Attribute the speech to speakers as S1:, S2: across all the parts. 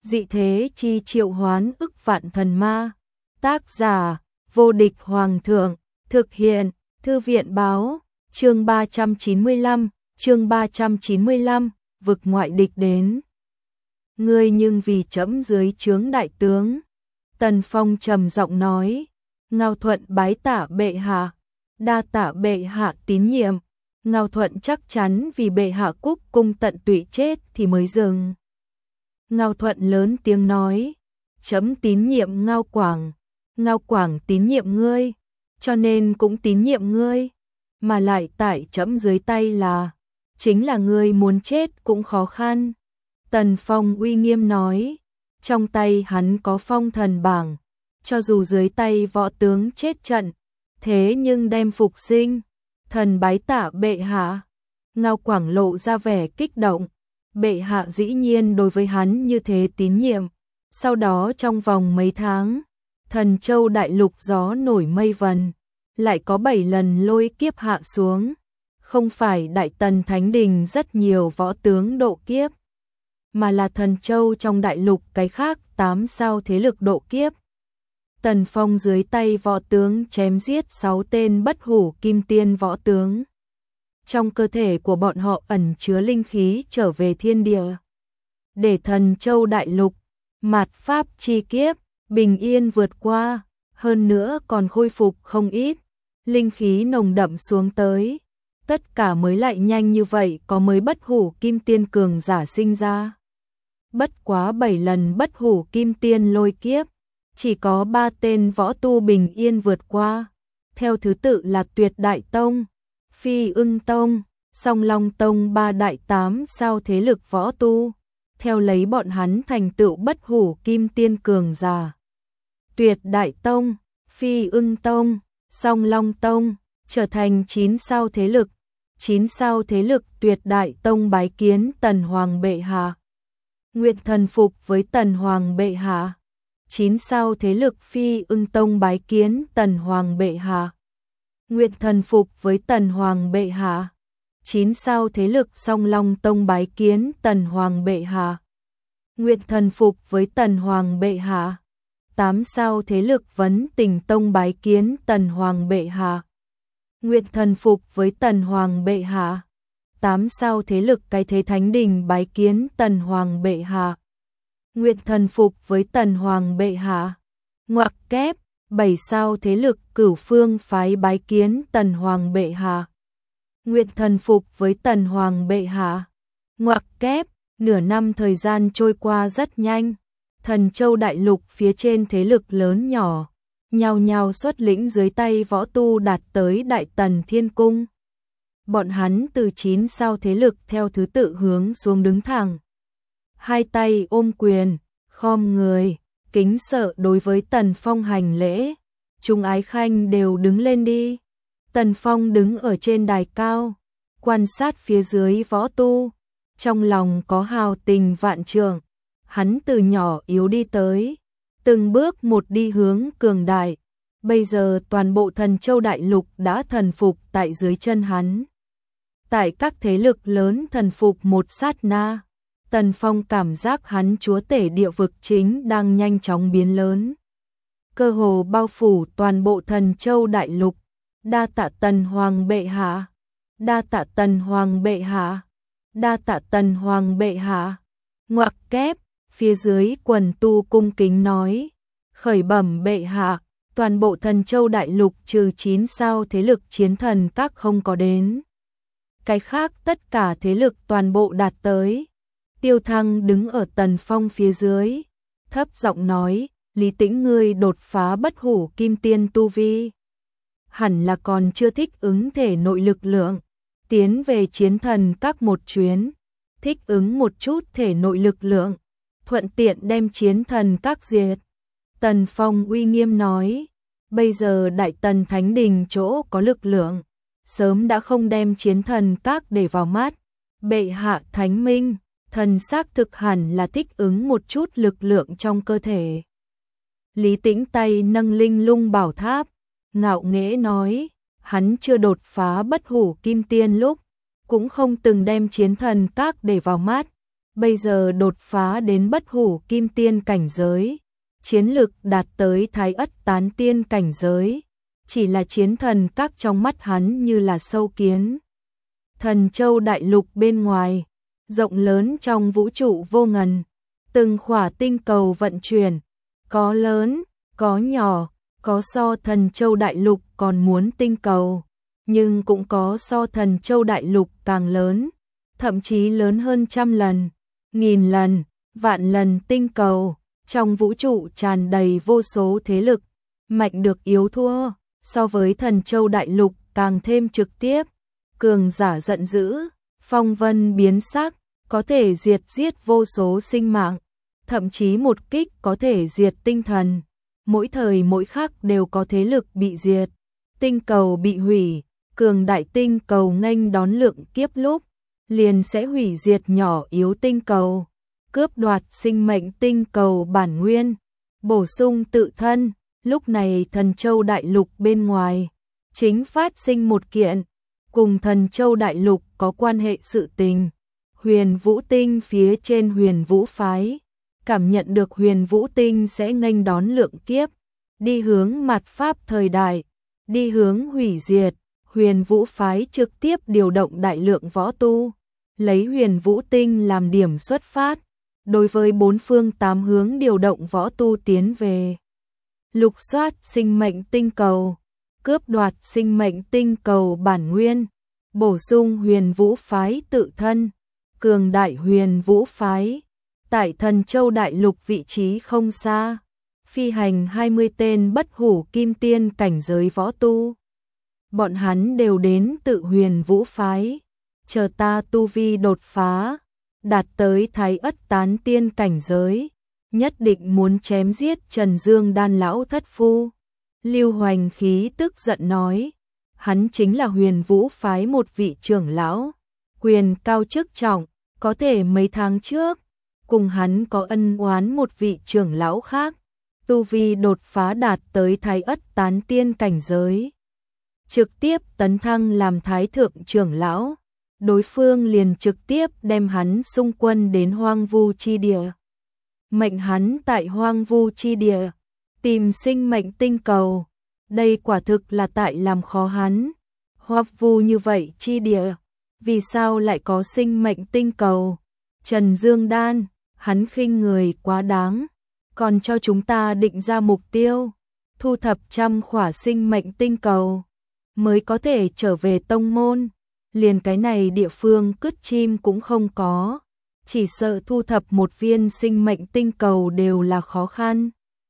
S1: dị thế chi triệu hoán ức vạn thần ma. Tác giả, vô địch hoàng thượng, thực hiện, thư viện báo, chương 395, vực ngoại địch đến. Ngươi nhưng vì trẫm dưới trướng đại tướng. Tần Phong trầm giọng nói, Ngao Thuận bái tạ bệ hạ, đa tạ bệ hạ tín nhiệm. Ngao Thuận chắc chắn vì bệ hạ cúc cung tận tụy chết thì mới dừng. Ngao Thuận lớn tiếng nói, trẫm tín nhiệm Ngao Quảng, Ngao Quảng tín nhiệm ngươi, cho nên cũng tín nhiệm ngươi, mà lại tại trẫm dưới tay là, chính là ngươi muốn chết cũng khó khăn. Tần Phong uy nghiêm nói, trong tay hắn có phong thần bảng, cho dù dưới tay võ tướng chết trận, thế nhưng đem phục sinh. Thần bái tạ bệ hạ. Ngao Quảng lộ ra vẻ kích động, bệ hạ dĩ nhiên đối với hắn như thế tín nhiệm. Sau đó trong vòng mấy tháng, Thần Châu đại lục gió nổi mây vần, lại có 7 lần lôi kiếp hạ xuống. Không phải Đại Tần Thánh Đình rất nhiều võ tướng độ kiếp, mà là Thần Châu trong đại lục cái khác 8 sao thế lực độ kiếp. Tần Phong dưới tay võ tướng chém giết 6 tên bất hủ kim tiên võ tướng. Trong cơ thể của bọn họ ẩn chứa linh khí trở về thiên địa, để Thần Châu đại lục, mạt pháp chi kiếp, bình yên vượt qua, hơn nữa còn khôi phục không ít, linh khí nồng đậm xuống tới. Tất cả mới lại nhanh như vậy có mới bất hủ kim tiên cường giả sinh ra. Bất quá 7 lần bất hủ kim tiên lôi kiếp, chỉ có 3 tên võ tu bình yên vượt qua, theo thứ tự là Tuyệt Đại Tông, Phi Ưng Tông, Song Long Tông, 3 đại 8 sao thế lực võ tu, theo lấy bọn hắn thành tựu bất hủ kim tiên cường giả. Tuyệt Đại Tông, Phi Ưng Tông, Song Long Tông trở thành 9 sao thế lực. 9 sao thế lực Tuyệt Đại Tông bái kiến Tần Hoàng bệ hạ, nguyện thần phục với Tần Hoàng bệ hạ. 9 sao thế lực Phi Ưng Tông bái kiến Tần Hoàng bệ hạ, nguyện thần phục với Tần Hoàng bệ hạ. 9 sao thế lực Song Long Tông bái kiến Tần Hoàng bệ hạ, nguyện thần phục với Tần Hoàng bệ hạ. 8 sao thế lực Vấn Tình Tông bái kiến Tần Hoàng bệ hạ, nguyện thần phục với Tần Hoàng bệ hạ. 8 sao thế lực Cái Thế Thánh Đình bái kiến Tần Hoàng bệ hạ, nguyện thần phục với Tần Hoàng bệ hạ. Ngoặc kép, 7 sao thế lực Cửu Phương phái bái kiến Tần Hoàng bệ hạ, nguyện thần phục với Tần Hoàng bệ hạ. Ngoặc kép, nửa năm thời gian trôi qua rất nhanh, Thần Châu đại lục phía trên thế lực lớn nhỏ, nhao nhao xuất lĩnh dưới tay võ tu đạt tới Đại Tần Thiên Cung. Bọn hắn từ 9 sao thế lực theo thứ tự hướng xuống đứng thẳng, hai tay ôm quyền, khom người, kính sợ đối với Tần Phong hành lễ. Chúng ái khanh đều đứng lên đi. Tần Phong đứng ở trên đài cao, quan sát phía dưới võ tu, trong lòng có hào tình vạn trượng. Hắn từ nhỏ yếu đi tới, từng bước một đi hướng cường đại. Bây giờ toàn bộ Thần Châu đại lục đã thần phục tại dưới chân hắn. Tại các thế lực lớn thần phục một sát na, Tần Phong cảm giác hắn chúa tể địa vực chính đang nhanh chóng biến lớn, cơ hồ bao phủ toàn bộ Thần Châu đại lục. Đa tạ Tần Hoàng bệ hạ, đa tạ Tần Hoàng bệ hạ, đa tạ Tần Hoàng bệ hạ. Ngoặc kép, phía dưới quần tu cung kính nói, khởi bẩm bệ hạ, toàn bộ Thần Châu đại lục trừ 9 sao thế lực chiến thần các không có đến, cái khác tất cả thế lực toàn bộ đạt tới. Tiêu Thăng đứng ở Tần Phong phía dưới, thấp giọng nói, Lý Tĩnh ngươi đột phá bất hủ kim tiên tu vi, hẳn là còn chưa thích ứng thể nội lực lượng, tiến về chiến thần các một chuyến, thích ứng một chút thể nội lực lượng, thuận tiện đem chiến thần các diệt. Tần Phong uy nghiêm nói, bây giờ Đại Tần Thánh Đình chỗ có lực lượng, sớm đã không đem chiến thần các để vào mắt. Bệ hạ thánh minh, thần xác thực hẳn là thích ứng một chút lực lượng trong cơ thể. Lý Tĩnh tay nâng linh lung bảo tháp, ngạo nghễ nói, hắn chưa đột phá bất hủ kim tiên lúc, cũng không từng đem chiến thần các để vào mắt. bây giờ đột phá đến bất hủ kim tiên cảnh giới, chiến lực đạt tới thái ất tán tiên cảnh giới, chỉ là chiến thần các trong mắt hắn như là sâu kiến. Thần châu đại lục bên ngoài, rộng lớn trong vũ trụ vô ngần, từng khỏa tinh cầu vận chuyển, có lớn, có nhỏ, có so thần châu đại lục còn muốn tinh cầu, nhưng cũng có so thần châu đại lục càng lớn, thậm chí lớn hơn trăm lần, nghìn lần, vạn lần tinh cầu. Trong vũ trụ tràn đầy vô số thế lực, mạnh được yếu thua, so với thần châu đại lục càng thêm trực tiếp, cường giả giận dữ, phong vân biến sắc, có thể diệt giết vô số sinh mạng, thậm chí một kích có thể diệt tinh thần, mỗi thời mỗi khắc đều có thế lực bị diệt, tinh cầu bị hủy, cường đại tinh cầu nghênh đón lượng kiếp lúc, liền sẽ hủy diệt nhỏ yếu tinh cầu, cướp đoạt sinh mệnh tinh cầu bản nguyên, bổ sung tự thân. Lúc này thần châu đại lục bên ngoài chính phát sinh một kiện cùng thần châu đại lục có quan hệ sự tình. Huyền Vũ Tinh phía trên Huyền Vũ phái cảm nhận được Huyền Vũ Tinh sẽ nghênh đón lượng kiếp, đi hướng mạt pháp thời đại, đi hướng hủy diệt. Huyền Vũ phái trực tiếp điều động đại lượng võ tu, lấy Huyền Vũ Tinh làm điểm xuất phát, đối với bốn phương tám hướng điều động võ tu tiến về, lục soát sinh mệnh tinh cầu, cướp đoạt sinh mệnh tinh cầu bản nguyên, bổ sung Huyền Vũ phái tự thân. Cường đại Huyền Vũ phái tại thần châu đại lục vị trí không xa, phi hành 20 tên bất hủ kim tiên cảnh giới võ tu. Bọn hắn đều đến tự Huyền Vũ phái, chờ ta tu vi đột phá, đạt tới thái ất tán tiên cảnh giới, nhất định muốn chém giết Trần Dương Đan lão thất phu. Lưu Hoành khí tức giận nói, hắn chính là Huyền Vũ phái một vị trưởng lão, quyền cao chức trọng, có thể mấy tháng trước, cùng hắn có ân oán một vị trưởng lão khác, tu vi đột phá đạt tới thái ất tán tiên cảnh giới, trực tiếp tấn thăng làm thái thượng trưởng lão. Đối phương liền trực tiếp đem hắn xung quân đến hoang vu chi địa, mệnh hắn tại hoang vu chi địa tìm sinh mệnh tinh cầu. Đây quả thực là tại làm khó hắn. Hoang vu như vậy chi địa, vì sao lại có sinh mệnh tinh cầu? Trần Dương Đan, hắn khinh người quá đáng, còn cho chúng ta định ra mục tiêu, thu thập 100 khỏa sinh mệnh tinh cầu mới có thể trở về tông môn. Liền cái này địa phương cứt chim cũng không có, chỉ sợ thu thập một viên sinh mệnh tinh cầu đều là khó khăn.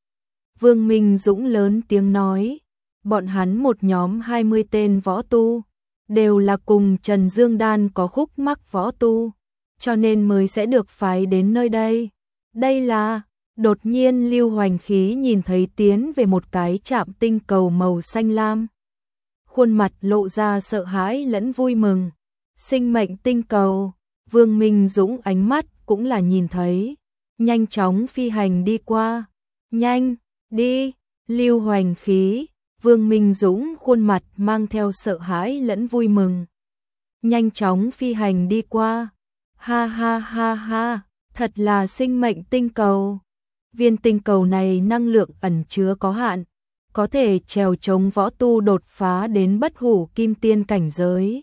S1: Vương Minh Dũng lớn tiếng nói, bọn hắn một nhóm 20 tên võ tu, đều là cùng Trần Dương Đan có khúc mắc võ tu, cho nên mới sẽ được phái đến nơi đây. Đây là, đột nhiên Lưu Hoành khí nhìn thấy tiến về một cái trạm tinh cầu màu xanh lam. Khuôn mặt lộ ra sợ hãi lẫn vui mừng. Sinh mệnh tinh cầu, Vương Minh Dũng ánh mắt cũng là nhìn thấy, nhanh chóng phi hành đi qua. Nhanh, đi, Lưu Hoành khí, Vương Minh Dũng khuôn mặt mang theo sợ hãi lẫn vui mừng. Nhanh chóng phi hành đi qua. Ha ha ha ha, thật là sinh mệnh tinh cầu. Viên tinh cầu này năng lượng ẩn chứa có hạn, có thể trèo chống võ tu đột phá đến bất hủ kim tiên cảnh giới.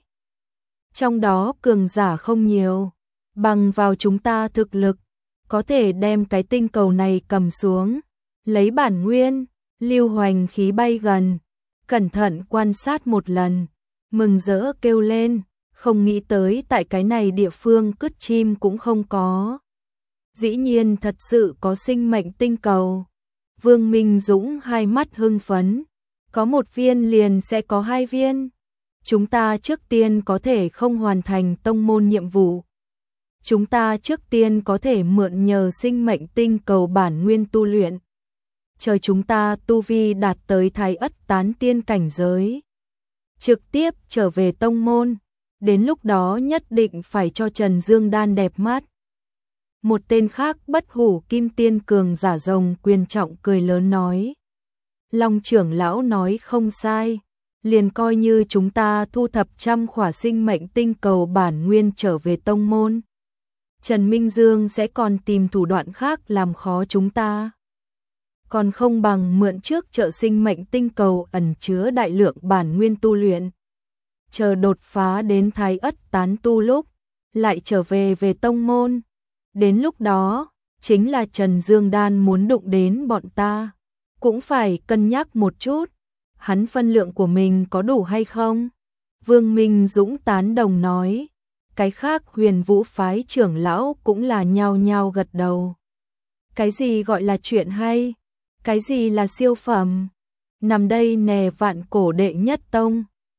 S1: Trong đó cường giả không nhiều, bằng vào chúng ta thực lực, có thể đem cái tinh cầu này cầm xuống, lấy bản nguyên. Lưu Hoành khí bay gần, cẩn thận quan sát một lần, mừng rỡ kêu lên, không nghĩ tới tại cái này địa phương cứt chim cũng không có. Dĩ nhiên thật sự có sinh mệnh tinh cầu. Vương Minh Dũng hai mắt hưng phấn, có một viên liền sẽ có hai viên. Chúng ta trước tiên có thể không hoàn thành tông môn nhiệm vụ. Chúng ta trước tiên có thể mượn nhờ sinh mệnh tinh cầu bản nguyên tu luyện. Chờ chúng ta tu vi đạt tới thái ất tán tiên cảnh giới, trực tiếp trở về tông môn. Đến lúc đó nhất định phải cho Trần Dương Đan đẹp mắt. Một tên khác bất hủ kim tiên cường giả rồng quyền trọng cười lớn nói. Long trưởng lão nói không sai, liền coi như chúng ta thu thập 100 khỏa sinh mệnh tinh cầu bản nguyên trở về tông môn. Trần Minh Dương sẽ còn tìm thủ đoạn khác làm khó chúng ta. Còn không bằng mượn trước trợ sinh mệnh tinh cầu ẩn chứa đại lượng bản nguyên tu luyện. Chờ đột phá đến Thái Ất tán tu lúc, lại trở về tông môn. Đến lúc đó, chính là Trần Dương Đan muốn đụng đến bọn ta. Cũng phải cân nhắc một chút, hắn phân lượng của mình có đủ hay không? Vương Minh Dũng tán đồng nói. Cái khác Huyền Vũ phái trưởng lão cũng là nhao nhao gật đầu. Cái gì gọi là chuyện hay? Cái gì là siêu phẩm? Nằm đây nè vạn cổ đệ nhất tông.